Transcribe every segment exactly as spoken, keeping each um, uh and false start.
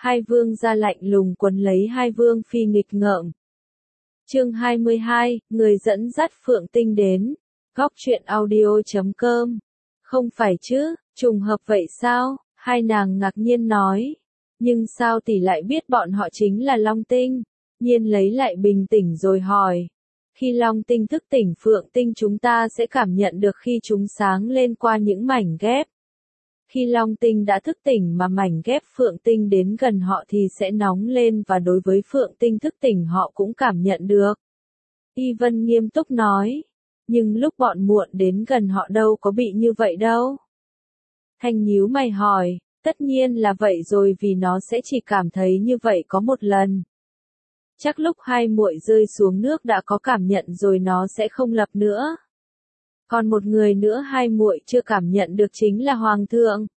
Hai vương gia lạnh lùng quấn lấy hai vương phi nghịch ngợm. Chương hai mươi hai, người dẫn dắt Phượng Tinh đến. Góc truyện audio chấm com. Không phải chứ, trùng hợp vậy sao? Hai nàng ngạc nhiên nói. Nhưng sao tỷ lại biết bọn họ chính là Long Tinh? Nhiên lấy lại bình tĩnh rồi hỏi. Khi Long Tinh thức tỉnh Phượng Tinh chúng ta sẽ cảm nhận được khi chúng sáng lên qua những mảnh ghép. Khi Long Tinh đã thức tỉnh mà mảnh ghép Phượng Tinh đến gần họ thì sẽ nóng lên và đối với Phượng Tinh thức tỉnh họ cũng cảm nhận được. Y Vân nghiêm túc nói. Nhưng lúc bọn muộn đến gần họ đâu có bị như vậy đâu. Thanh nhíu mày hỏi, tất nhiên là vậy rồi vì nó sẽ chỉ cảm thấy như vậy có một lần. Chắc lúc hai muội rơi xuống nước đã có cảm nhận rồi nó sẽ không lập nữa. Còn một người nữa hai muội chưa cảm nhận được chính là Hoàng thượng.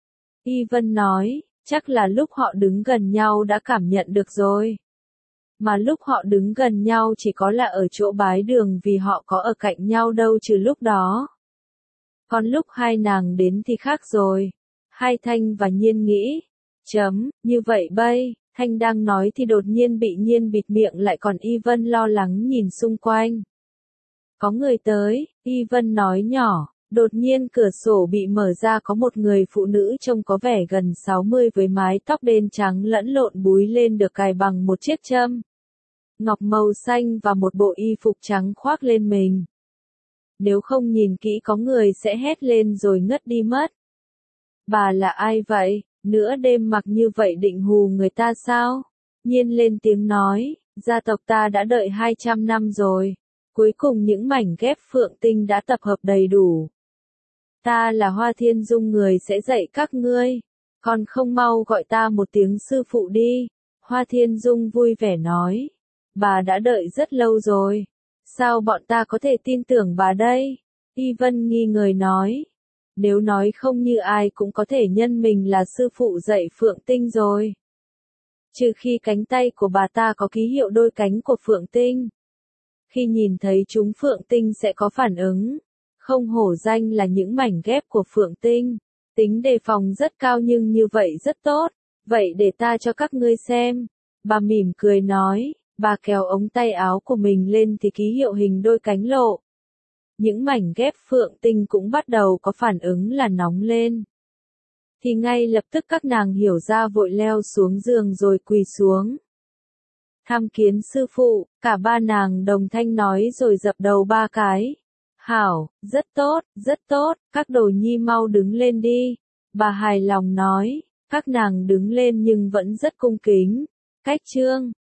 Y Vân nói, chắc là lúc họ đứng gần nhau đã cảm nhận được rồi. Mà lúc họ đứng gần nhau chỉ có là ở chỗ bái đường vì họ có ở cạnh nhau đâu trừ lúc đó. Còn lúc hai nàng đến thì khác rồi. Hai Thanh và Nhiên nghĩ. Chấm, như vậy bây, Thanh đang nói thì đột nhiên bị Nhiên bịt miệng lại còn Y Vân lo lắng nhìn xung quanh. Có người tới, Y Vân nói nhỏ, đột nhiên cửa sổ bị mở ra có một người phụ nữ trông có vẻ gần sáu mươi với mái tóc đen trắng lẫn lộn búi lên được cài bằng một chiếc châm ngọc màu xanh và một bộ y phục trắng khoác lên mình. Nếu không nhìn kỹ có người sẽ hét lên rồi ngất đi mất. Bà là ai vậy? Nửa đêm mặc như vậy định hù người ta sao? Nhiên lên tiếng nói, gia tộc ta đã đợi hai trăm năm rồi. Cuối cùng những mảnh ghép Phượng Tinh đã tập hợp đầy đủ. Ta là Hoa Thiên Dung người sẽ dạy các ngươi. Còn không mau gọi ta một tiếng sư phụ đi. Hoa Thiên Dung vui vẻ nói. Bà đã đợi rất lâu rồi. Sao bọn ta có thể tin tưởng bà đây? Y Vân nghi ngờ nói. Nếu nói không như ai cũng có thể nhân mình là sư phụ dạy Phượng Tinh rồi. Trừ khi cánh tay của bà ta có ký hiệu đôi cánh của Phượng Tinh. Khi nhìn thấy chúng Phượng Tinh sẽ có phản ứng. Không hổ danh là những mảnh ghép của Phượng Tinh. Tính đề phòng rất cao nhưng như vậy rất tốt. Vậy để ta cho các ngươi xem. Bà mỉm cười nói. Bà kéo ống tay áo của mình lên thì ký hiệu hình đôi cánh lộ. Những mảnh ghép Phượng Tinh cũng bắt đầu có phản ứng là nóng lên. Thì ngay lập tức các nàng hiểu ra vội leo xuống giường rồi quỳ xuống. Tham kiến sư phụ, cả ba nàng đồng thanh nói rồi dập đầu ba cái. Hảo, rất tốt, rất tốt, các đồ nhi mau đứng lên đi. Bà hài lòng nói, các nàng đứng lên nhưng vẫn rất cung kính. Cách chương